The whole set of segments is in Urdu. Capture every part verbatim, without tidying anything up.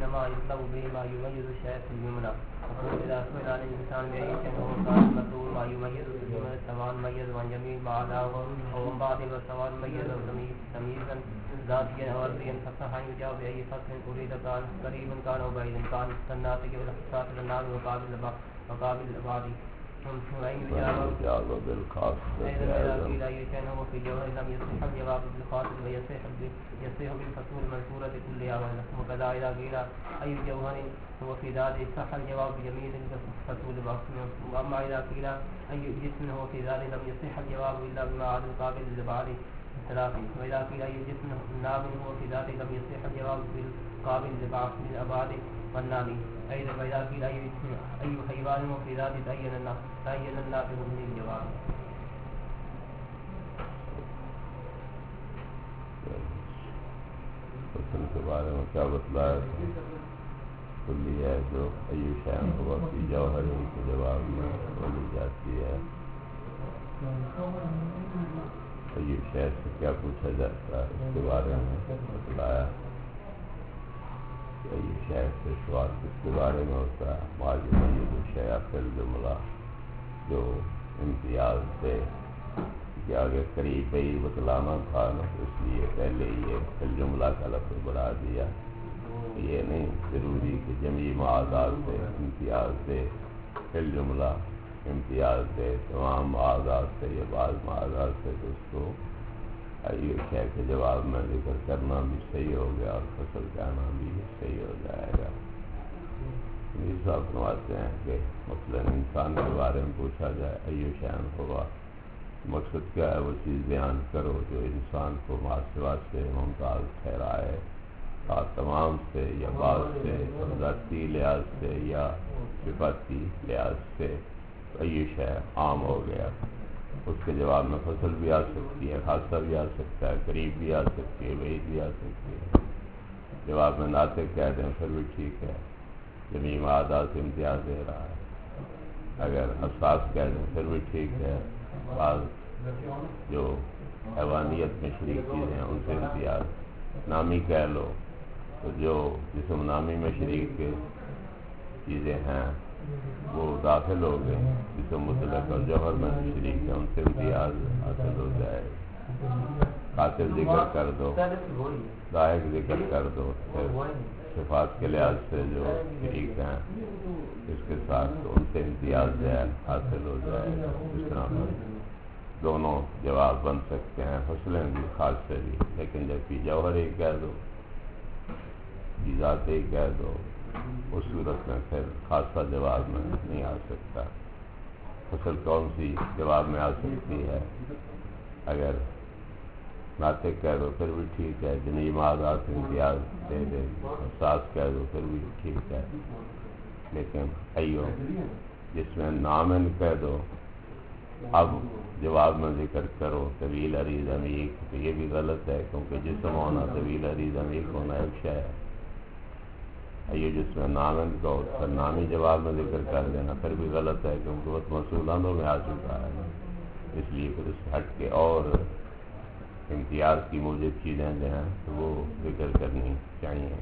انما يطلب به ما يميز الشيء في الجمله وقول اذا سئل عن الانسان باي شيء هو كان مسؤول ما يميز الجمله سواء ميز عن جميع ما عداه او من بعض سواء ميز تمييزا ذاتيا او عرضيا فصح ان يجاوب باي فصل اريد كان قريب كان او بعيد كان كالناطق والاختصاص للناس وقابل وقابل الابعاد جواب بالخاص إذا يشأن هو في جوهر لم يصح الجواب بالخاص ويصح يصح بالفصول المذكورة كلها وكذا إذا قيل أي جوهر هو في ذات صح الجواب بجميع الفصول وأما إذا قيل أي جسم هو في ذات لم يصح الجواب إلا بما عاد القابل للبعض ثلاث وإذا قيل أي جسم ناب هو في ذات لم يصح الجواب بالقابل للأبعاد والنابي أيضا فإذا قيل أي أي حيوان هو في ذات تعين تعين النافع من الجواب. فصل کے بارے میں کیا بتلایا کلی ہے جو ایو شیء ہوا فی جوہر کے جواب میں بولی جاتی ہے. ایو شیء سے کیا پوچھا جاتا ہے اس کے بارے میں بتلایا. ایو شیء سے سوال کس کے بارے میں ہوتا ہے؟ معلوم ہے یہ جو شیء فی الجملہ جو امتیاز سے کہ آگے قریب ہی بتلانا تھا نا اس لیے پہلے یہ فی الجملہ کا لفظ بڑھا دیا. یہ نہیں ضروری کہ جمیع معاذات سے امتیاز سے فی الجملہ امتیاز سے تمام معاذات سے یا بعض معاذات سے تو اس کو ایو شیء کے جواب میں ذکر کرنا بھی صحیح ہو گیا اور فصل کہنا بھی صحیح ہو جائے گا. یہ صاحب فرماتے ہیں کہ مثلاً انسان کے بارے میں پوچھا جائے ایو شیء ہوا، مقصد کیا ہے؟ وہ چیز بیان کرو جو انسان کو ماسوا سے ممتاز ٹھہرائے، اور تمام سے یا بعض سے ذاتی لحاظ سے یا صفاتی لحاظ سے. ایو شیء عام ہو گیا. اس کے جواب میں فصل بھی آ سکتی ہے، خاصہ بھی آ سکتا ہے، قریب بھی آ سکتی ہے، بعید بھی آ سکتی ہے. جواب میں ناطق کہہ دیں پھر بھی ٹھیک ہے، جمیع معاذات سے امتیاز دے رہا ہے. اگر حساس کہہ دیں پھر بھی ٹھیک ہے، بعض جو حیوانیت میں شریک چیزیں ہیں ان سے امتیاز. نامی کہہ لو تو جو جسم نامی میں شریک چیزیں ہیں وہ داخل ہو گئے، جسم مطلق اور جوہر میں شریک ہیں ان سے امتیاز حاصل ہو جائے. قاتل ذکر کر دو، دائق ذکر کر دو، پھر صفات کے لحاظ سے جو شریک ہیں اس کے ساتھ ان سے امتیاز جائے حاصل ہو جائے. اس طرح دونوں جواب بن سکتے ہیں، فصلیں بھی خاص سے بھی. لیکن جب کہ جوہر ہی کہہ دو، ذات ہی کہہ دو، اس صورت میں پھر خاصہ جواب میں نہیں آ سکتا. فصل کون سی جواب میں آ سکتی ہے؟ اگر ناطق کہہ دو پھر بھی ٹھیک ہے، جمیع معاذات امتیاز دے دے. حساس کہہ دو پھر بھی ٹھیک ہے. لیکن ایو جس میں نامن کہہ دو اب جواب میں ذکر کرو طویل عریض عمیق، تو یہ بھی غلط ہے کیونکہ جسم ہونا طویل عریض عمیق ہونا ایک شے ہے. یہ جس میں نامن کو پھر نامی جواب میں ذکر کر دینا پھر بھی غلط ہے کیونکہ وہ مسئولانوں میں آ چکا ہے. اس لیے پھر اس ہٹ کے اور امتیاز کی موجب چیزیں جو ہیں تو وہ ذکر کرنی چاہیے.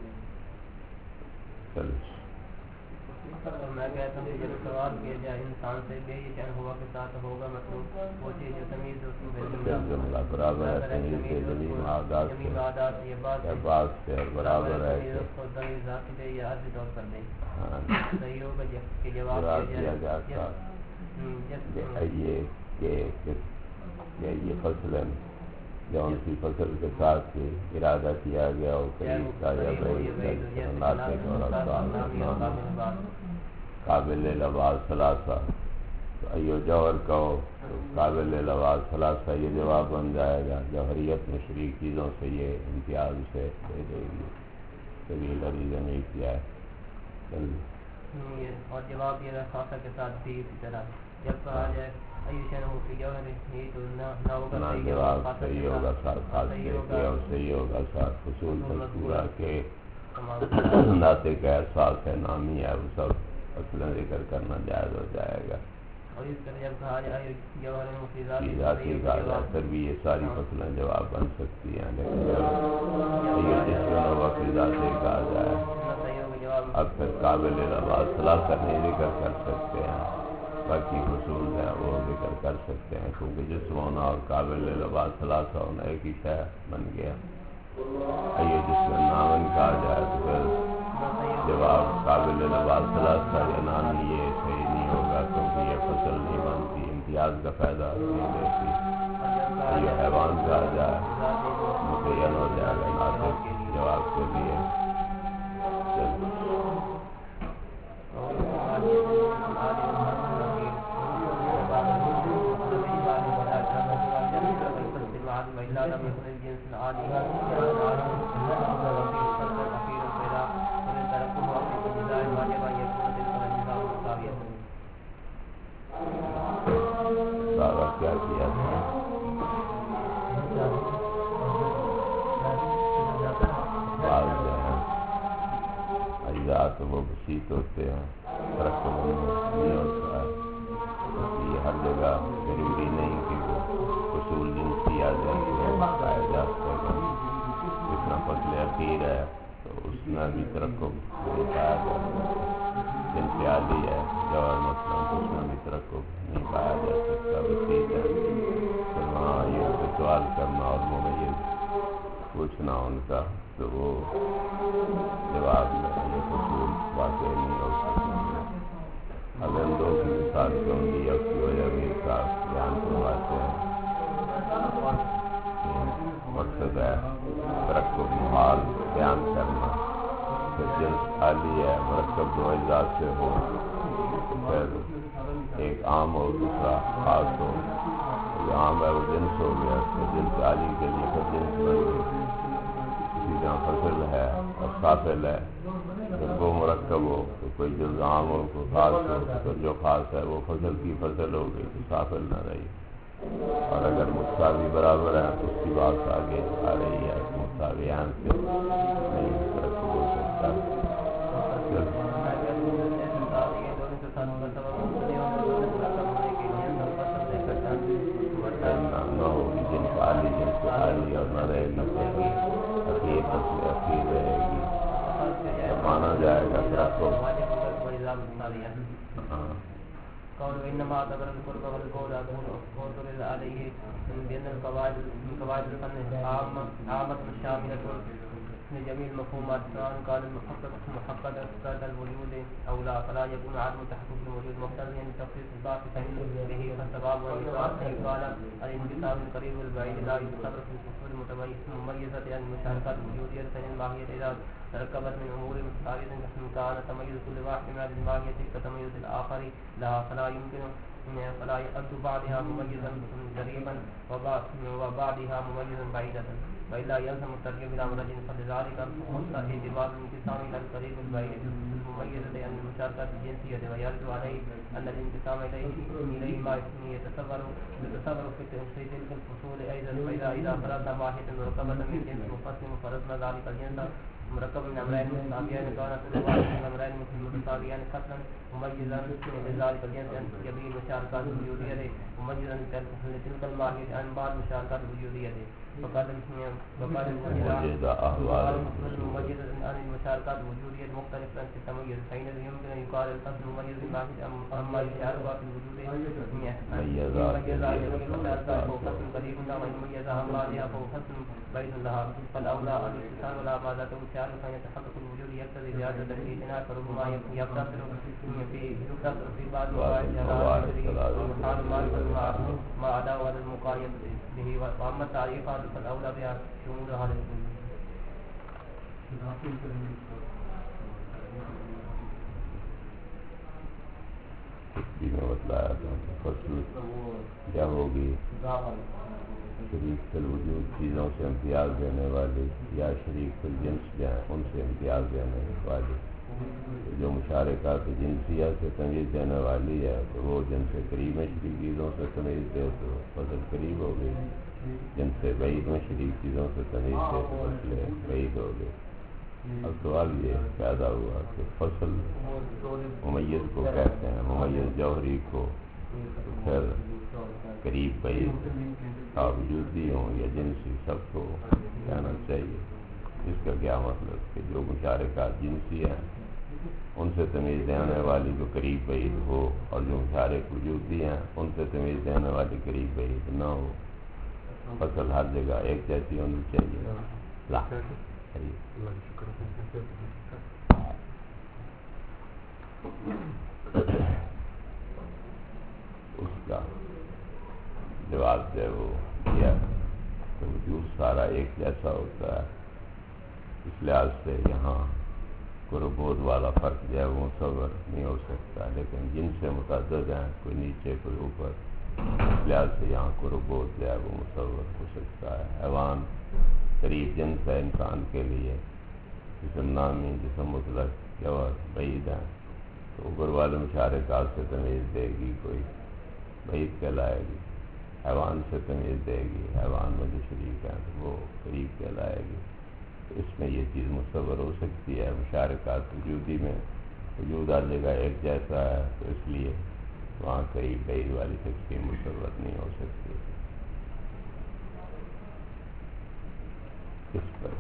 چلو میں کہتا ہوں کہ جب سوال کیا جائے انسان سے بے شیء ہوا کے ساتھ ہوگا مطلوب وہ چیز جو تمیز جملہ برابر ہے، تمیز سے جمیع معاذات سے یا بعض سے برابر ہے کہ صحیح ہوگا کہ جواب دیا جا تھا یہ کہ یہ فصل جو ان کی فصل کے ساتھ ارادہ کیا گیا ہو قریب کا یا بعید کا ناطق اور حساس قابل لباس ثلاثہ. تو ایو جوہر کہو تو قابل لباس ثلاثہ یہ جواب بن جائے گا. جوہریت میں شریک چیزوں سے یہ امتیاز سے دے دے گی. طویل عریض عمیق کیا ہے اور جواب یہ خاصہ کے ساتھ بھی اسی طرح جب کہا جائے ایو شیء ہو فی جوہر یہ تو نہ ہوگا جواب صحیح ہوگا ساتھ خاص کے اور صحیح ہوگا ساتھ فصول مذکورہ کے ناطق ہے، احساس ہے، نامی ہے، وہ سب فصلیں ذکر کرنا جائز ہو جائے گا. اور اس طرح جب کہا جائے جوہر مفیدات ذاتی کہا جائے پھر بھی یہ ساری فصلیں جواب بن سکتی ہیں. لیکن جب یہ جس میں وقت ذاتی کہا جائے اب پھر قابل رواج ثلاثہ نہیں ذکر کر سکتے ہیں، باقی حصول ہے وہ ذکر کر سکتے ہیں، کیونکہ جسم ہونا اور قابل رواج ثلاثہ ہونا ایک ہی شے بن گیا۔ یہ جس میں نامن کہا جائے تو پھر جواب قابل رواج ثلاثہ یا نام یہ صحیح نہیں ہوگا، کیونکہ یہ فصل نہیں بنتی، امتیاز کا فائدہ نہیں دیتی۔ یہ حیوان کہا جائے متعین ہو جائے گا ناطق جواب کے لیے۔ دعویٰ کیا کیا تھا؟ بعض جو ہیں اجزاء تو وہ بسیط ہوتے ہیں، ترقب نہیں ہوتا ہے، یہ ہر جگہ ضروری نہیں کہ وہ اصول جنسی آ جائیں گے پائے جا سکتے ہیں۔ جتنا فصل اخیر ہے تو اس میں بھی ترقب نہیں پایا جاتا، جنس عالی ہے جوہر مثلاً تو اس میں بھی ترقب نہیں پایا جا سکتا، بسیط ہے۔ پھر وہاں یہ سوال کرنا اور ممیز پوچھنا ان کا تو وہ جواب میں یہ حصول واقع نہیں ہو سکتے۔ اگر دو کی مثال کیوں دی اس کی وجہ بھی کا بیان کرواتے ہیں۔ مقصد ہے ترقب محال بیان کرنا، پھر جنس عالی ہے مرکب دو اجزاء سے ہو تو پھر ایک عام اور دوسرا خاص ہو، جو عام ہے وہ جنس ہو گیا، پھر جنس عالی کے لیے پھر جنس بن گئی۔ اسی طرح فصل ہے اور سافل ہے، جب وہ مرکب ہو تو کوئی جز عام ہو کوئی خاص ہو تو جو خاص ہے وہ فصل کی فصل ہو گئی تو سافل نہ رہی۔ اور اگر مساوی برابر ہیں تو اس کی بات آگے آ رہی ہے، مساویان سے نہیں ترقب ہو سکتا۔ نہ ہوگی جنس عالی جنس عالی اور نہ رہے گی اخیر فصل اخیر رہے گی، مانا جائے گا ترقب۔ قول انما اعتبر القرب والقول قول عليه بان القواعد من قواعد الفن عامه عامه شامله لجميع المفهومات سواء كان المحقق محققا ذات الوجود او لا، فلا يكون عدم تحقق الوجود مقتضيا لتخصيص الباقي فإن به فالسباب والإثبات قال الانقسام القريب والبعيد لا يتصرف في الفصول المميزة عن المشاركات الوجودية، فإن الماهية إذا تركبت من أمور متفاوتة كان تميز كل واحد من الماهية كتميز الآخر لها، فلا يمكن فلا يؤد بعضها مميزا قريبا وبعضها مميزا بعيدا، وإلا يلزم التركيب إلى مرج، فلذلك خص اعتبار الانقسام إلى القريب البعيد المميزة عن المشاركات الجنسية، ويرد عليه أن الانقسام إليه ما يتصور يتصور في تلك الفصول أيضا، فإذا إذا فرضنا ماهية مركبة من جنس منقسم فرضنا ذلك الجنس مركب من أمرين متساويين كان كل واحد من الأمرين متساويين قسما مميزا لذلك الجنس أن يبين المشاركات الوجودية مميزا لتلك الماهية عن بعض المشاركات الوجودية، وقد وقد وجد أحوال مميزة عن المشاركات الوجودية مختلفة في التميز، فإنه يمكن أن يقال القسم مميز الماهية أما يشاركها في الوجود مميزة المشاركات فهو قسم قريب لها ومميزة عن بعضها فهو قسم بعيد لها، فالأولى الاتصال ولا ما ذاته شارك فإن يتحقق الوجود يقتضي زيادة الاعتناء، فربما يقتصر في يقتصر في بعض مواعيد وحال معرفة ما عدا ولا المقايد به، وأما التعريفات فالأولى بها شمولها للكل۔ بھی میں بتلایا تھا فصل کیا ہوگی، شریک فی الوجود چیزوں سے امتیاز دینے والی یا شریک فی الجنس جو ہیں ان سے امتیاز دینے والی، جو مشارکات جنسیہ سے تمیز دینے والی ہے تو وہ جن سے قریب میں شریک چیزوں سے تمیز دے تو فصل قریب ہو گئی، جن سے بعید میں شریک چیزوں سے تمیز دے تو فصل بعید ہو گئی۔ اب سوال یہ پیدا ہوا کہ فصل ممیز کو کہتے ہیں، ممیز جوہری کو، تو پھر قریب بعید وجودی ہوں یا جنسی سب کو کہنا چاہیے۔ اس کا کیا مطلب کہ جو مشارکات جنسی ہیں ان سے تمیز دینے والی جو قریب بعید ہو، اور جو مشارک وجودی ہیں ان سے تمیز دینے والی قریب بعید نہ ہو۔ فصل ہر جگہ ایک جیسی ہونی چاہیے۔ لا اس کا جواب جو ہے وہ کیا کہ وجود سارا ایک جیسا ہوتا ہے، اس لحاظ سے یہاں قرب و بعد والا فرق جو ہے وہ متصور نہیں ہو سکتا، لیکن جن سے متعدد ہیں، کوئی نیچے کوئی اوپر، اس لحاظ سے یہاں قرب و بعد جو ہے وہ متصور ہو سکتا ہے۔ حیوان قریب جنس ہے انسان کے لیے، جسم نامی، جسم مطلق، جوہر بعید ہیں، تو اوپر والے مشارکات سے تمیز دے گی کوئی بعید کہلائے گی، حیوان سے تمیز دے گی، حیوان میں جو شریک ہیں تو وہ قریب کہلائے گی۔ تو اس میں یہ چیز متصور ہو سکتی ہے۔ مشارکات وجودی میں وجود ہر جگہ ایک جیسا ہے، تو اس لیے وہاں قریب بعید والی تقسیم متصور نہیں ہو سکتی۔ اس پر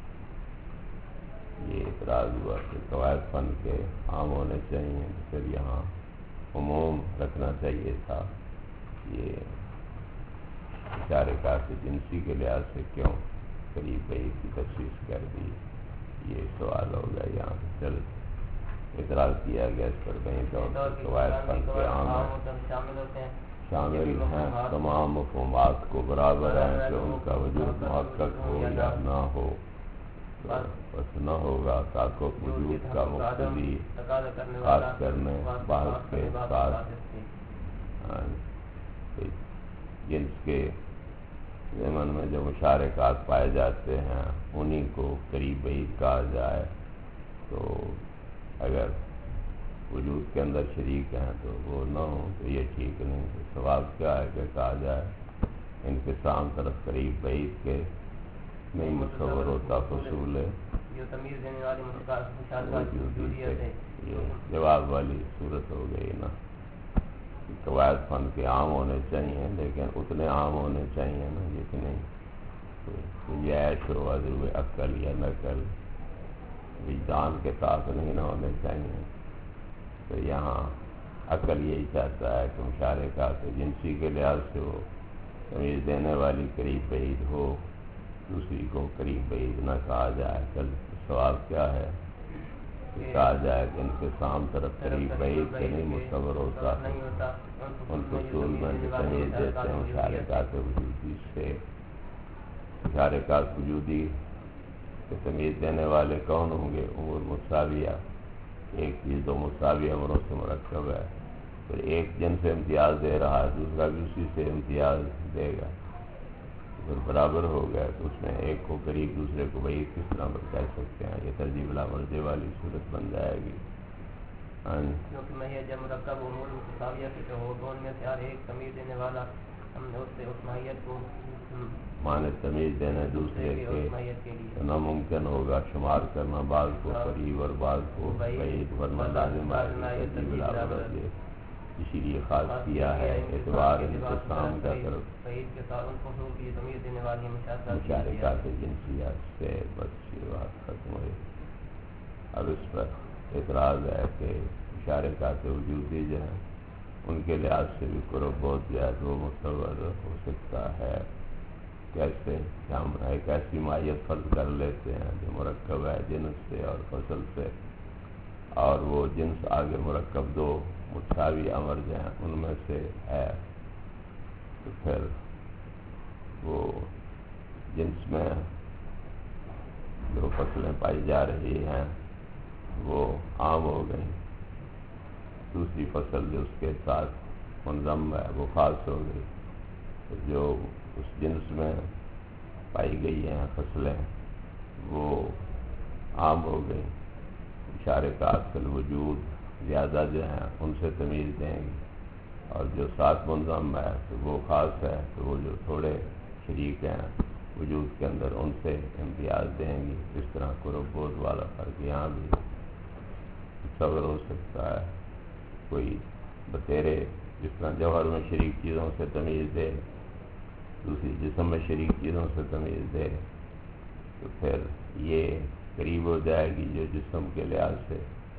یہ اعتراض ہوا کہ قواعد فن کے عام ہونے چاہیے، پھر یہاں عموم رکھنا چاہیے تھا۔ یہ مشارکات جنسی کے لحاظ سے کیوں قریب بعید کی تخصیص کر دی، یہ سوال ہوگا۔ یہاں چل اعتراض کیا گیا اس پر کہیں طور پر قواعد فن کے عام ہیں، شامل ہیں، تمام مفہومات کو برابر ہیں کہ ان کا وجود محقق ہو یا نہ ہو، بس نہ ہوگا تحقق وجود کا مقتضی خاص کرنے بحث کے ساتھ جنس کے ضمن میں جو مشارکات پائے جاتے ہیں انہی کو قریب بعید کہا جائے، تو اگر وجود کے اندر شریک ہیں تو وہ نہ ہو تو یہ ٹھیک نہیں۔ تو سوال کیا ہے کہ کہا جائے انقسام طرف قریب بعید کے نہیں متصور ہوتا فصول ہے، یہ جواب والی صورت ہو گئی نا۔ قواعد فن کے عام ہونے چاہیے، لیکن اتنے عام ہونے چاہیے نا جتنے یہ عیش و عزو عقل یا نقل وجدان کے ساتھ نہیں نہ ہونے چاہیے۔ تو یہاں عقل یہی چاہتا ہے کہ مشارکات جنسی کے لحاظ سے وہ تمیز دینے والی قریب بعید ہو، دوسری کو قریب بعید نہ کہا جائے۔ کل سوال کیا ہے کہ کہا جائے کہ انقسام طرف قریب بعید سے نہیں متصور ہوتا، ان فصول میں جو تمیز دیتے ہیں مشارکات وجودی سے۔ مشارکات وجودی سے تمیز دینے والے کون ہوں گے؟ امور متساویہ، ایک چیز دو مساوی امروں سے مرکب ہے، پھر ایک جن سے امتیاز دے رہا ہے دوسرا بھی اسی سے امتیاز دے گا، پھر برابر ہو گیا، تو اس میں ایک کو قریب دوسرے کو بعید کس طرح پر کہہ سکتے ہیں؟ یہ ترجیح بلا مرجے والی صورت بن جائے گی۔ کیونکہ ماہیت جب مرکب امور متساویہ سے ہو تو ان میں سے ہر ایک تمیز دینے والا ہم نے اس سے اس ماہیت کو مانے تمیز دینے دوسرے کے تو ناممکن ہوگا شمار کرنا بعض کو قریب اور بعض کو بعید، ورنہ لازم ہے ترجیح بلا مرجے، اسی لیے خاص کیا ہے اعتبار انقسام کا طرف مشارکات جنسیات سے۔ بس یہ بات ختم ہوئی۔ اب اس پر اعتراض ہے کہ مشارکات وجودی جو ہیں ان کے لحاظ سے بھی قرب بعد جو ہے وہ متصور ہو سکتا ہے۔ کیسے کہ ہم ایک ایسی ماہیت فرض کر لیتے ہیں جو مرکب ہے جنس سے اور فصل سے، اور وہ جنس آگے مرکب دو متساوی امر جو ہیں ان میں سے ہے، تو پھر وہ جنس میں جو فصلیں پائی جا رہی ہیں وہ عام ہو گئی، دوسری فصل جو اس کے ساتھ منضم ہے وہ خاص ہو گئی، تو جو اس جنس میں پائی گئی ہیں فصلیں وہ عام ہو گئی۔ مشارکات فی الوجود زیادہ جو ہیں ان سے تمیز دیں گی، اور جو ساتھ منضم ہے تو وہ خاص ہے، تو وہ جو تھوڑے شریک ہیں وجود کے اندر ان سے امتیاز دیں گی۔ اس طرح قرب بعد والا فرق یہاں بھی تصور ہو سکتا ہے۔ کوئی بتیرے جس طرح جوہر میں شریک چیزوں سے تمیز دے، دوسری جسم میں شریک چیزوں سے تمیز دے، تو پھر یہ قریب ہو جائے گی جو جسم کے لحاظ سے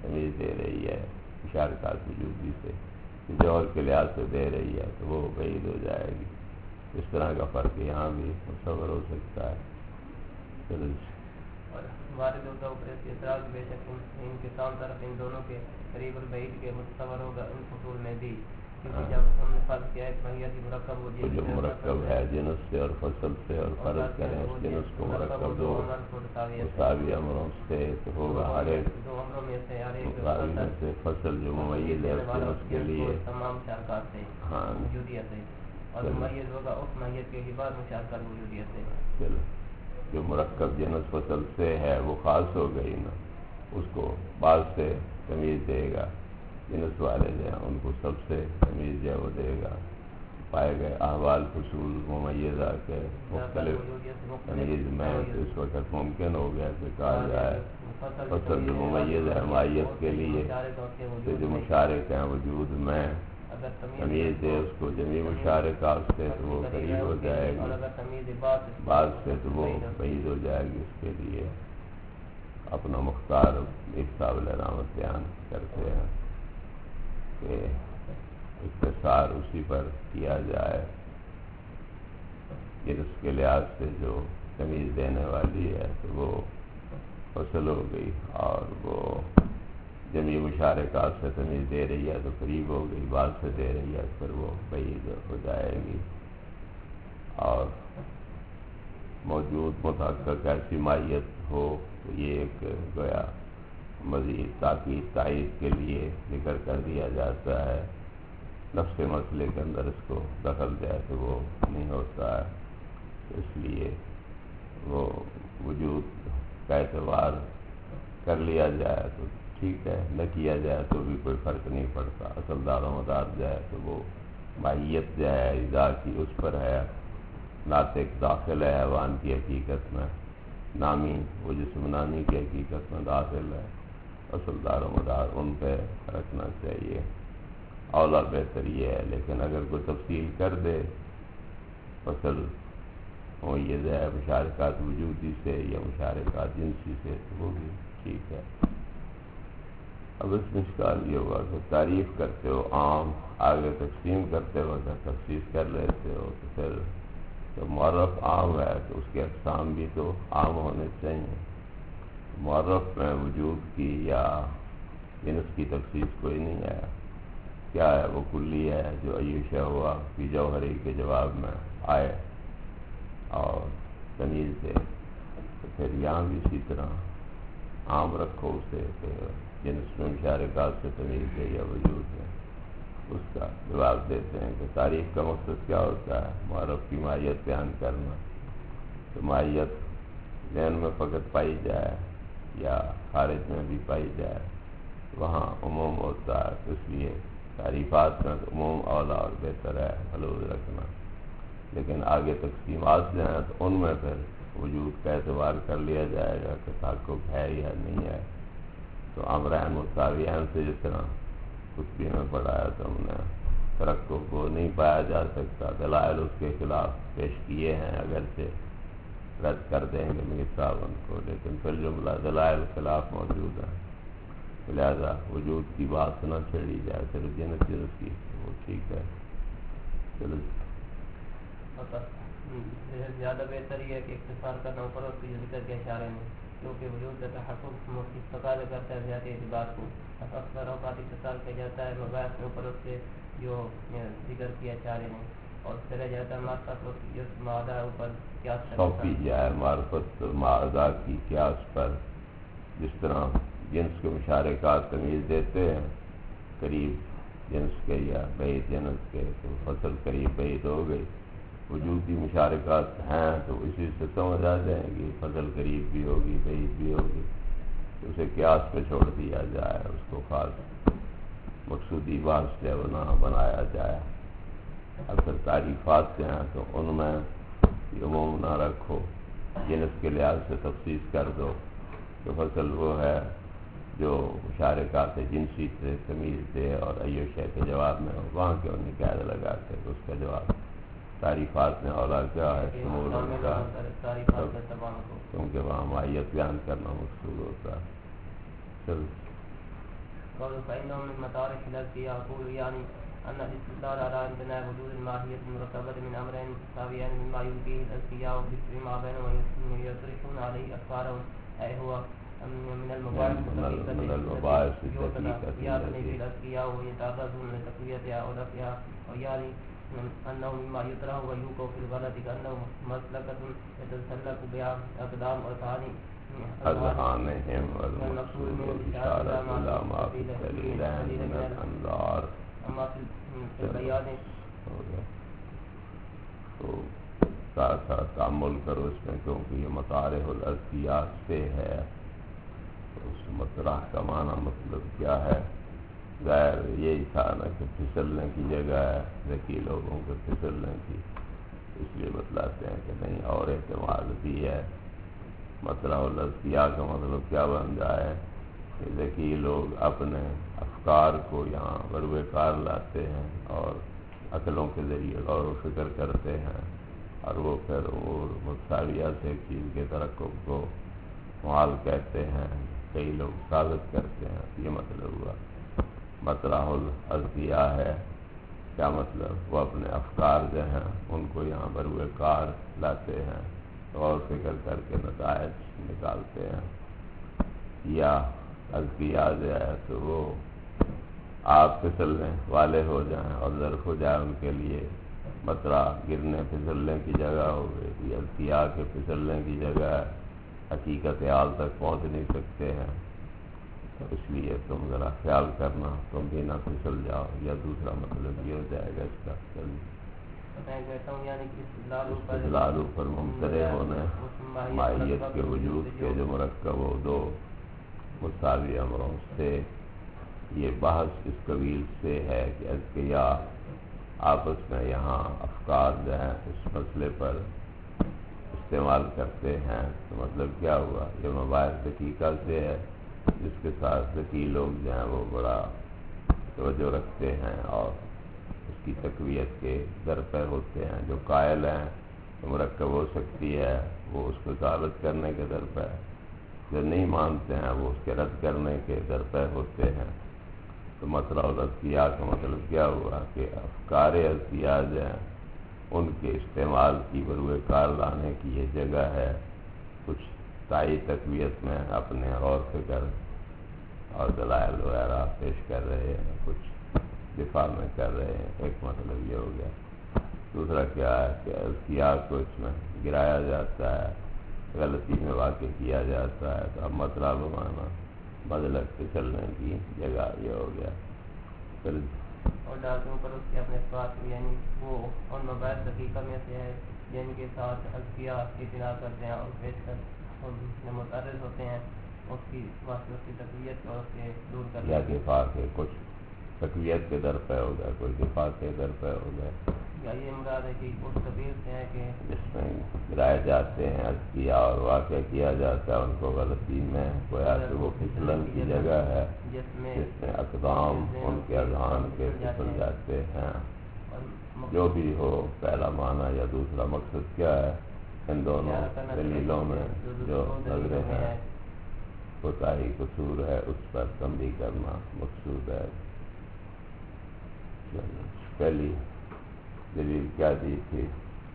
تمیز دے رہی ہے مشارکات وجودی سے، جوہر کے لحاظ سے دے رہی ہے تو وہ بعید ہو جائے گی۔ اس طرح کا فرق یہاں بھی متصور ہو سکتا ہے۔ چلو اور وارد ہوگا اوپر اس اعتراض بے شک ان کے سام طرف ان دونوں کے قریب البعید کے متصور ہوگا ان فصول میں بھی، کیونکہ جب ہم نے فرض کیا ہے ماہیت مرکب وہ تو جو مرکب ہے جنس سے اور فصل سے، اور فرض کریں اس جنس کو مرکب دو مساوی امروں سے، تو ہوگا ہر ایک دو امروں میں سے ہر ایک مساوی میں سے فصل جو ممیز ہے اس جنس کے لیے تمام مشارکات سے ہاں وجودیت ہے، اور ممیز ہوگا اس ماہیت کے ہی بعد مشارکات وجودیت ہے۔ چلو جو مرکب جنس فصل سے ہے وہ خاص ہو گئی نا، اس کو بعض سے تمیز دے گا، جنس والے جو ہیں ان کو سب سے تمیز جو وہ دے گا۔ پائے گئے احوال فصول ممیزہ کے مختلف تمیز میں اس وقت ممکن ہو گیا کہ کہا جائے فصل جو ممیز ہے مائیت کے لیے، تو جو مشارک ہیں وجود میں تمیز دے اس کو جمیع مشارکات سے تو وہ قریب ہو جائے گی، بعض سے تو وہ بعید ہو جائے گی۔ اس کے لیے اپنا مختار ایک قابل علامت بیان کرتے ہیں کہ اختصار اسی پر کیا جائے کہ اس کے لحاظ سے جو تمیز دینے والی ہے تو وہ فصل ہو گئی، اور وہ جمیع مشارکات سے تمیز دے رہی ہے تو قریب ہو گئی، بعض سے دے رہی ہے پھر وہ بعید ہو جائے گی۔ اور موجود متحقق ایسی مائیت ہو تو یہ ایک گویا مزید تاکید تائید کے لیے ذکر کر دیا جاتا ہے، نفس مسئلے کے اندر اس کو دخل دے تو وہ نہیں ہوتا ہے، اس لیے وہ وجود کا اعتبار کر لیا جائے تو ٹھیک ہے، نہ کیا جائے تو بھی کوئی فرق نہیں پڑتا۔ اصل دار و مدار جائے تو وہ ماہیت جو ہے اذا کی اس پر ہے، ناطق داخل ہے حیوان کی حقیقت میں، نامی وہ جسم نامی کی حقیقت میں داخل ہے، اصل دار و مدار ان پہ رکھنا چاہیے، اولا بہتر یہ ہے۔ لیکن اگر کوئی تفصیل کر دے فصل وہ یہ ہے مشارکات وجودی سے یا مشارکات جنسی سے تو وہ بھی ٹھیک ہے۔ اب اس میں اشکال یہ ہوا کہ تعریف کرتے ہو عام، آگے تقسیم کرتے ہو اگر تخصیص کر لیتے ہو تو پھر جب معرف عام ہے تو اس کے اقسام بھی تو عام ہونے چاہیے۔ معرف میں وجود کی یا جنس کی تخصیص کوئی نہیں ہے، کیا ہے وہ کلی ہے جو ایوشہ ہوا فی جوہری کے جواب میں آئے اور تمیز دے، تو پھر یہاں بھی اسی طرح عام رکھو اسے کہ جنس میں مشارکات سے تمیز دے یا وجود ہے۔ اس کا جواب دیتے ہیں کہ تعریف کا مقصد کیا ہوتا ہے، معرف کی ماہیت بیان کرنا، تو ماہیت ذہن میں فقط پائی جائے یا خارج میں بھی پائی جائے وہاں عموم ہوتا ہے، اس لیے تعریفات میں تو عموم اولا اور بہتر ہے حلول رکھنا، لیکن آگے تقسیمات جو ہیں تو ان میں پھر وجود کا اعتبار کر لیا جائے گا کہ تحقق ہے یا نہیں ہے۔ تو امرین متساویین سے جس طرح خطبی میں پڑھایا تو ہم نے ترقب کو نہیں پایا جا سکتا، دلائل اس کے خلاف پیش کیے ہیں، اگرچہ رد کر دیں گے میر صاحب ان کو، لیکن پھر جملہ دلائل خلاف موجود ہیں، لہذا وجود کی بات نہ چھیڑی جائے، صرف جنس جنس کی وہ ٹھیک ہے۔ چلو زیادہ بہتر یہ ہے کہ اختصار کرنا اوپر اس کی ذکر کے اشارے میں، کیونکہ وجود کا تحقق تقاضا کرتا ہے زیادہ اعتبار کو، اکثر اوقات اختصار کیا جاتا ہے مباحث میں اوپر اس کے جو ذکر کیا اشارے ہیں، اور پھر رہ جاتا ہے معرفت اس معدہ اوپر قیاس سونپی جائے، معرفت معدہ کی قیاس پر، جس طرح جنس کے مشارکات تمیز دیتے ہیں قریب جنس کے یا بعید جنس کے، تو فصل قریب بعید ہو گئی، وجودی مشارکات ہیں تو اسی سے سمجھ آ جائیں گی، فصل قریب بھی ہوگی بعید بھی ہوگی، تو اسے قیاس پہ چھوڑ دیا جائے، اس کو خاص مقصودی واسطے بنا بنایا جائے۔ اکثر تعریفات سے ہیں تو ان میں عموم نہ رکھو، جنس کے لحاظ سے تخصیص کر دو کہ فصل وہ ہے جو مشارکات جنسی سے تمیز دے اور ایو شے کے جواب میں ہو، وہاں کیوں نہیں قید لگا کے تو اس کا جواب تعریفات میں اولا کیا ہے شمول ان کا، کیونکہ وہاں ماہیت بیان کرنا مقصود ہوتا ہے۔ چلو قول فإنه من مطارح الأذكياء يقول يعني أن الاستدلال على امتناع وجود الماهية المركبة من أمرين متساويين مما يلقيه الأذكياء فيما بينهم ويطرحون عليه أفكارهم أي هو من المباحث من المباحث يعني في الأذكياء ويتعرضون لتقويتها أو رفعها ويعني أنه مما يطرح ويوقع في الغلط كأنه مسلكة يتسلك بها أقدام وثاني أذهانهم والمقصود الإشارة إلى ما في الدليلين من الأنظار. أما في البيان تو ساتھ ساتھ تعمل کرو اس میں، کیونکہ یہ مطارح الأذکیاء سے ہے، تو اس مطرح کا معنی مطلب کیا ہے؟ غیر یہی تھا نا کہ پھسلنے کی جگہ ہے، ذکی لوگوں کے پھسلنے کی، اس لیے بتلاتے ہیں کہ نہیں اور احتمال بھی ہے۔ مطرح الأذکیاء کا مطلب کیا بن جائے کہ ذکی لوگ اپنے افکار کو یہاں بروئے کار لاتے ہیں اور عقلوں کے ذریعے غور و فکر کرتے ہیں، اور وہ پھر امور متساویہ سے ایک چیز کے ترکب کو محال کہتے ہیں، کئی لوگ ثابت کرتے ہیں، یہ مطلب ہوا۔ مطرح الأذکیاء ہے، کیا مطلب؟ وہ اپنے افکار جو ہیں ان کو یہاں بروئے کار لاتے ہیں، غور فکر کر کے نتائج نکالتے ہیں۔ یا اذکیاء جو ہے تو وہ آپ پھسلنے والے ہو جائیں اور ظرف ہو جائے ان کے لیے، مطرح گرنے پھسلنے کی جگہ ہو گئی، یہ اذکیاء کے پھسلنے کی جگہ ہے، حقیقت حال تک پہنچ نہیں سکتے ہیں، تو اس لیے تم ذرا خیال کرنا تم بھی نہ پھسل جاؤ، یا دوسرا مطلب یہ ہو جائے گا اس کا استدلال اوپر ممتنع ہونے ماہیت کے وجود کے جو مرکب ہو دو مساوی امروں سے۔ یہ بحث اس قبیل سے ہے کہ اذکیاء آپس میں یہاں افکار جو ہیں اس مسئلے پر استعمال کرتے ہیں، تو مطلب کیا ہوا؟ یہ مباحث دقیقہ سے ہے جس کے ساتھ ذکی لوگ جو ہیں وہ بڑا توجہ رکھتے ہیں اور اس کی تقویت کے در پہ ہوتے ہیں۔ جو قائل ہیں کہ مرکب ہو سکتی ہے وہ اس کو ثابت کرنے کے در پہ، جو نہیں مانتے ہیں وہ اس کے رد کرنے کے در پہ ہوتے ہیں۔ تو مطرح الأذکیاء کا مطلب کیا ہوا کہ افکار اذکیاء جو ہیں ان کے استعمال کی بروئے کار لانے کی یہ جگہ ہے، کچھ تائی تقویت میں اپنے غور فکر اور دلائل وغیرہ پیش کر رہے ہیں، کچھ دفاع میں کر رہے ہیں، ایک مطلب یہ ہو گیا۔ دوسرا کیا ہے کہ اذکیاء کو اس میں گرایا جاتا ہے، غلطی میں واقع کیا جاتا ہے، تو اب مطرح بمانا مدلک سے چلنے کی جگہ یہ ہو گیا۔ پھر اور ڈاکٹروں پر اس کے اپنے ساتھ یعنی وہ ان مباحث دقیقہ میں سے ہے جن کے ساتھ اذکیاء اطلاع کرتے ہیں اور پیش کر متعرض ہوتے ہیں، اس کی واسطے اس کی تقویت اور اس کے دور کرنے یا دفاع کے کچھ تقویت کے در پہ ہو گئے، کوئی دفاع کے در پہ ہو گئے، یا یہ مراد ہے کہ اس قبیل سے ہے کہ جس میں گرائے جاتے ہیں اذکیاء اور واقع کیا جاتا ہے ان کو غلطی میں، گویا کہ وہ پھسلن کی جگہ ہے جس میں جس میں اقدام ان کے اذہان کے پھسل جاتے ہیں۔ جو بھی ہو، پہلا معنی یا دوسرا مقصد کیا ہے؟ ان دونوں دلیلوں میں جو نظریں ہیں کوتاہی قصور ہے اس پر تنبیہ کرنا مقصود ہے۔ پہلی دلیل کیا دی تھی؟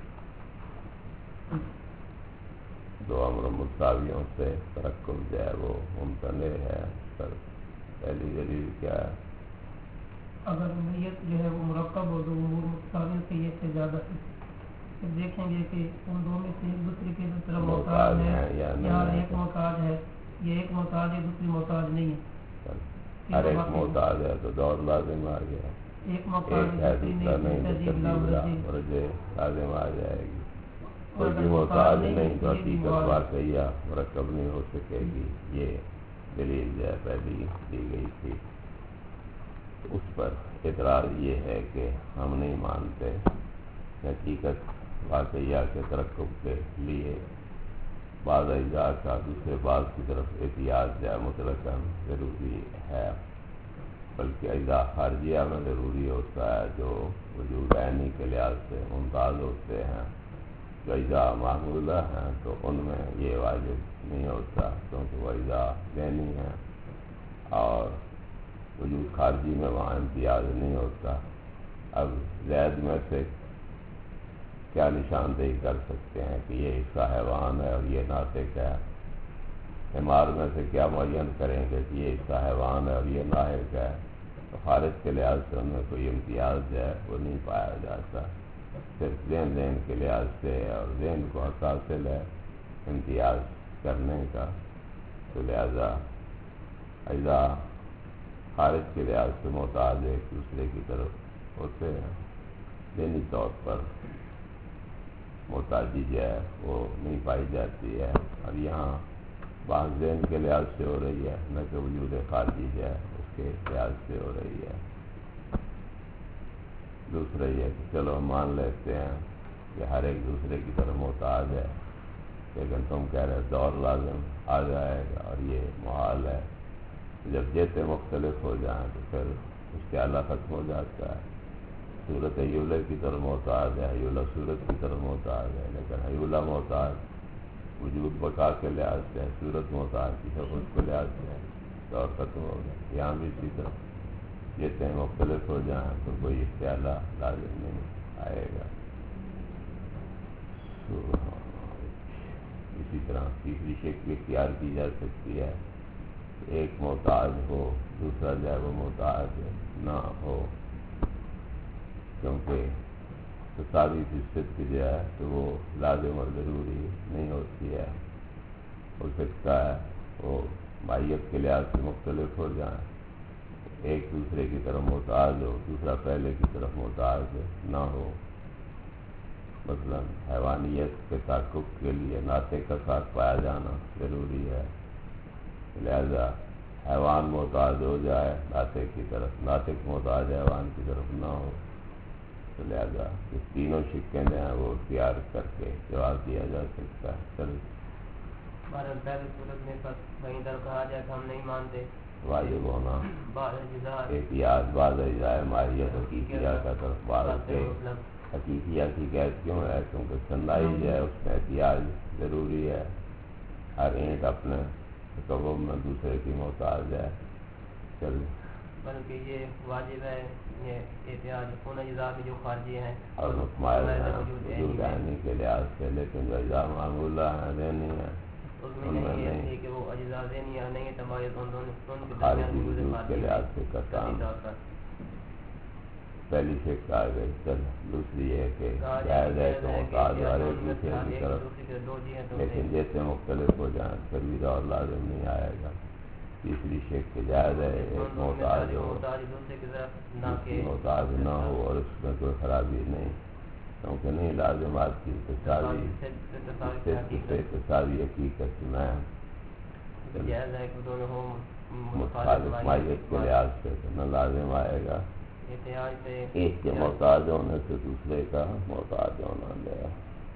دو امر متساویوں سے ترکب جو ہے وہ ممتنع ہے، پر پہلی دلیل کیا ہے؟ اگر نیت جو ہے وہ مرکب ہو تو امور متساویوں سے یہ سے زیادہ ہے، پھر دیکھیں گے کہ ان دو میں سے ایک دوسرے کے طرف محتاج ہے، یہاں ایک محتاج ہے، یہ ایک محتاج ہے دوسری محتاج نہیں ہے، ہر ایک محتاج ہے تو دور لازم آ گیا، ایک محتاج ایک ہے دوسرا نہیں تو ترجیح مرجع لازم آ جائے گی، کوئی بھی محتاج نہیں تو حقیقت واقعیہ مرکب نہیں ہو سکے گی۔ یہ دلیل جو ہے پہلی دی گئی تھی، اس پر اعتراض یہ ہے کہ ہم نہیں مانتے حقیقت واقعیہ کے ترکب کے لیے بعض اجزاء کا دوسرے بعض کی طرف احتیاط جو ہے مطلقاً ضروری ہے، بلکہ اجزاء خارجیہ میں ضروری ہوتا ہے جو وجود عینی کے لحاظ سے ممتاز ہوتے ہیں۔ جو اجزاء معمولہ ہیں تو ان میں یہ واجب نہیں ہوتا کیونکہ وہ اجزاء ذہنی ہیں، اور وجود خارجی میں وہاں امتیاز نہیں ہوتا. اب زید میں سے کیا نشاندہی کر سکتے ہیں کہ یہ حصہ حیوان ہے اور یہ ناطق ہے؟ حمار میں سے کیا معین کریں گے کہ یہ حصہ حیوان ہے اور یہ ناطق ہے؟ تو خارج کے لحاظ سے ان میں کوئی امتیاز جو ہے وہ نہیں پایا جاتا. صرف ذہن ذہن کے لحاظ سے اور ذہن کو حق حاصل ہے امتیاز کرنے کا. تو لہذا اجزا خارج کے لحاظ سے محتاج ایک دوسرے کی طرف ہوتے ہیں. ذہنی طور پر محتاجی جو ہے وہ نہیں پائی جاتی ہے. اور یہاں بات ذہن کے لحاظ سے ہو رہی ہے نہ کہ وجود خارجی جو ہے اس کے لحاظ سے ہو رہی ہے. دوسرا یہ ہے کہ چلو ہم مان لیتے ہیں کہ ہر ایک دوسرے کی طرف محتاج ہے، لیکن تم کہہ رہے دور لازم آ جائے گا اور یہ محال ہے. جب جیتے مختلف ہو جائیں تو پھر اس کے اعلیٰ ختم ہو جاتا ہے. صورت حیولہ کی طرف محتاج ہے، حیولہ صورت کی طرف محتاج ہے، لیکن حیولہ محتاج وجود بقا کے لحاظ سے ہے، صورت محتاج کی حقوق کے لحاظ سے ہے. دور ختم ہو گیا. یہاں بھی اسی طرح جیتے مختلف ہو جائیں تو کوئی اختیار لازم نہیں آئے گا. اسی طرح تیسری شکل بھی اختیار کی جا سکتی ہے. ایک محتاج ہو دوسرا جو ہے وہ محتاج نہ ہو، کیونکہ تصاوی کی صدق جو ہے تو وہ لازم اور ضروری نہیں ہوتی ہے. ہو سکتا ہے وہ ماہیت کے لحاظ سے مختلف ہو جائیں، ایک دوسرے کی طرف محتاج ہو دوسرا پہلے کی طرف محتاج نہ ہو. مثلا حیوانیت کے تحقق کے لیے ناطق کا ساتھ پایا جانا ضروری ہے، لہذا حیوان محتاج ہو جائے ناطق کی طرف، ناطق محتاج حیوان کی طرف نہ ہو. تو لہذا یہ تینوں شکیں جو ہیں وہ اختیار کر کے جواب دیا جا سکتا ہے. چل بہرحال پہلی صورت میں بس وہیں در کہا جائے کہ ہم نہیں مانتے واجب ہونا بعض اجزاء احتیاط بعض اجزاء ماہیت حقیقیہ کا طرف بعض کے حقیقیہ کی قید کیوں ہے؟ کیونکہ صنائی جو ہے اس میں احتیاط ضروری ہے. ہر اینٹ اپنے تقوم میں دوسرے کی محتاج ہے. چل بلکہ یہ واجب ہے یہ احتیاط ان اجزاء میں جو خارجی ہیں اور مطمئن ہے وجود عینی کے لحاظ سے، لیکن جو اجزاء معمولہ ہیں ذہنی ہیں اس میں نہیں ہے کہ وہ اجزاء ذہنی ہے نہیں تمایز ان دونوں کے خارجی درمیان وجود کے لحاظ سے کتان. پہلی شک آ گئی. چل دوسری ہے کہ جائز ہے کہ محتاج والے دوسرے کی طرف، لیکن جیسے مختلف ہو جائیں پھر بھی دور لازم نہیں آئے گا. تیسری شک کہ جائز ہے ایک محتاج ہو دوسری محتاج نہ ہو اور اس میں کوئی خرابی نہیں، کیونکہ نہیں لازمات کی تصاوی سے تصاوی حقیقت میں مخالف ماہیت کے لحاظ سے نہ لازم آئے گا. ایک کے محتاج ہونے سے دوسرے کا محتاج ہونا گیا.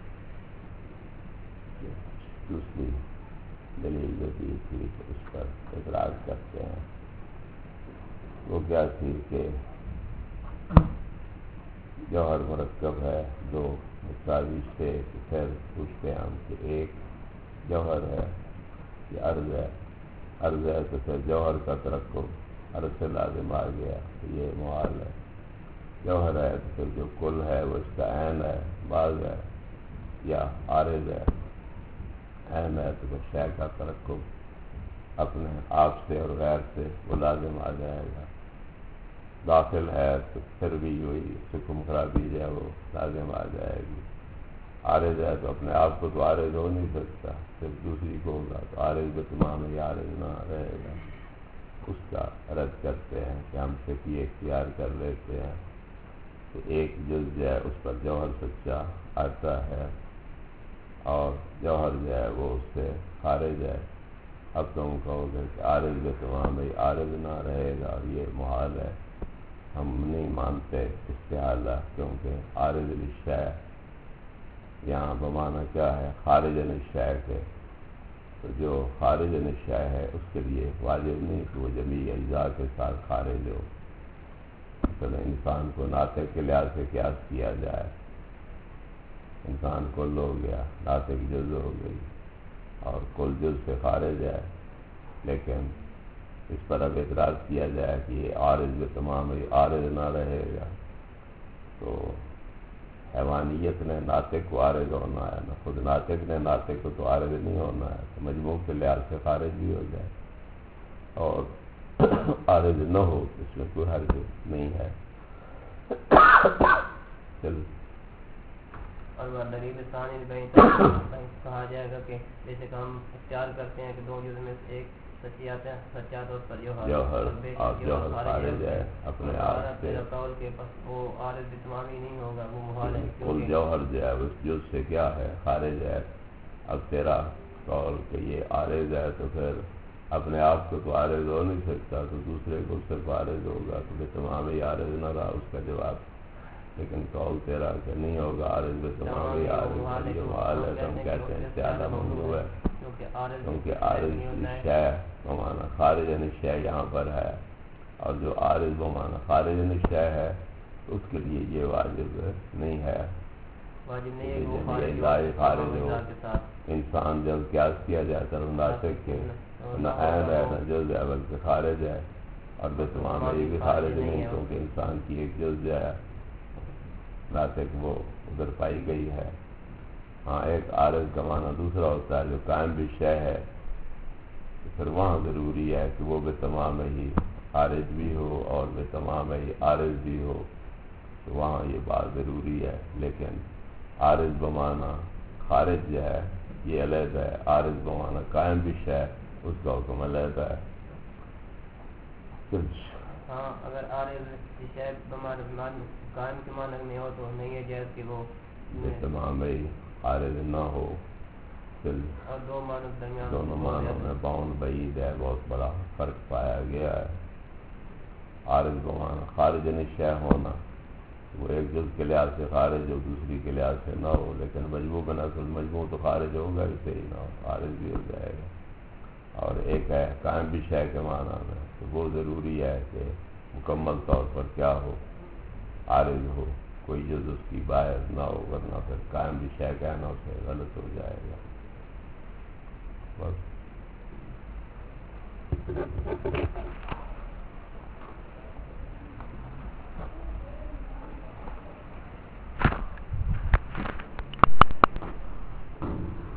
دوسری دلیل جو تھی تھی اس پر اعتراض کرتے ہیں وہ کیا تھی کہ جوہر مرکب ہے دو مساوی سے، پھر پوچھتے ہیں ہم کہ ایک جوہر ہے کہ عرض ہے. عرض ہے تو پھر جوہر کا ترکب عرض سے لازم آ گیا، یہ محال ہے. جوہر ہے تو پھر جو کل ہے وہ اس کا عین ہے بعض ہے یا عارض ہے. عین ہے تو پھر شے کا ترکب اپنے آپ سے اور غیر سے وہ لازم آ جائے گا. داخل ہے تو پھر بھی وہی سکم خرابی جو ہے وہ لازم آ جائے گی. عارض ہے تو اپنے آپ کو تو عارض ہو نہیں سکتا، صرف دوسری کو ہوگا تو عارض بے تمام ہی عارض نہ رہے گا. اس کا رد کرتے ہیں کہ ہم شکی اختیار کر لیتے ہیں کہ ایک جز جو ہے اس پر جوہر سچا آتا ہے اور جوہر جو ہے وہ اس سے خارج ہے. اب تم کہو گے کہ عارض بے تمام ہی عارض نہ رہے گا اور یہ محال ہے، ہم نہیں مانتے استحالہ، کیونکہ عارض للشیء یہاں بمانا کیا ہے خارج للشیء کے. تو جو خارج للشیء ہے اس کے لیے واجب نہیں کہ وہ جمیع اجزاء کے ساتھ خارج ہو. مثلا انسان کو ناطق کے لحاظ سے قیاس کیا جائے، انسان کل ہو گیا ناطق جز ہو گئی اور کل جز سے خارج ہے، لیکن اس پر اب اعتراض کیا جائے کہ یہ عارض بے تمام یہ عارض نہ رہے گا، تو حیوانیت نے ناطق کو عارض ہونا ہے، نہ خود ناطق نے ناطق کو تو عارض نہیں ہونا ہے، تو مجموع کے لحاظ سے خارج بھی ہو جائے، اور عارض نہ ہو اس میں کوئی حرج نہیں ہے۔ چل اور دلیل ثانی بین کہا جائے گا کہ جیسے کہ ہم اختیار کرتے ہیں کہ دو جز میں ایک سچیات ہے، سچا طور پر جو جوہر آپ جوہر خارج ہے اپنے آپ سے، قول کے پس وہ عارض تمامی نہیں ہوگا، وہ محال ہے، کل جوہر جو ہے اس جز سے کیا ہے خارج ہے۔ اب تیرا قول کہ یہ عارض ہے تو پھر اپنے آپ کو تو عارض ہو نہیں سکتا، تو دوسرے کو صرف عارض ہوگا، تو بے تمام ہی عارض نہ رہا اس کا جواب۔ لیکن قول تیرا کہ نہیں ہوگا عارض بے تمام ہی عارض ہے، یہ محال ہے، تو ہم کہتے ہیں زیادہ ممنوع ہے، کیونکہ عارض کی شے بمعنی خارج یعنی شے یہاں پر ہے، اور جو عارض بمعنی خارج یعنی شے ہے اس کے لیے یہ واجب نہیں ہے، خارج ہو۔ انسان جب قیاس کیا جاتا ہے ناطق کے نہ عین ہے نہ جز ہے بلکہ خارج ہے، اور بے تمام یہ بھی خارج نہیں، کیونکہ انسان کی ایک جز جو ہے ناطق وہ ادھر پائی گئی ہے۔ ہاں ایک عارض کا معنی دوسرا ہوتا ہے جو قائم بھی شے ہے، تو پھر وہاں ضروری ہے کہ وہ بے تمام ہی خارج بھی ہو اور بے تمام ہی عارض بھی ہو، تو وہاں یہ بات ضروری ہے۔ لیکن عارض بمعنی خارج جو ہے یہ علیحدہ ہے، عارض بمعنی قائم بھی شے اس کا حکم علیحدہ ہے۔ ہاں اگر عارض شے بمعنی قائم کے معنی میں ہو تو نہیں ہے جائز کہ وہ بے تمام ہی عارض نہ ہو، اور دو معنی درمیان دونوں معنوں میں باؤن بعید ہے، بہت بڑا فرق پایا گیا ہے۔ عارض بمعنی خارج یعنی شے ہونا، وہ ایک جز کے لحاظ سے خارج ہو دوسری کے لحاظ سے نہ ہو، لیکن مجموع بنا کر مجموع تو خارج ہوگا ہی، صحیح نہ ہو خارج بھی ہو جائے گا۔ اور ایک ہے قائم بھی شے کے معنی میں، تو وہ ضروری ہے کہ مکمل طور پر کیا ہو عارض ہو، کوئی جز اس کی باہر نہ ہو، ورنہ پھر قائم بھی شے کہنا اسے غلط ہو جائے گا۔ بس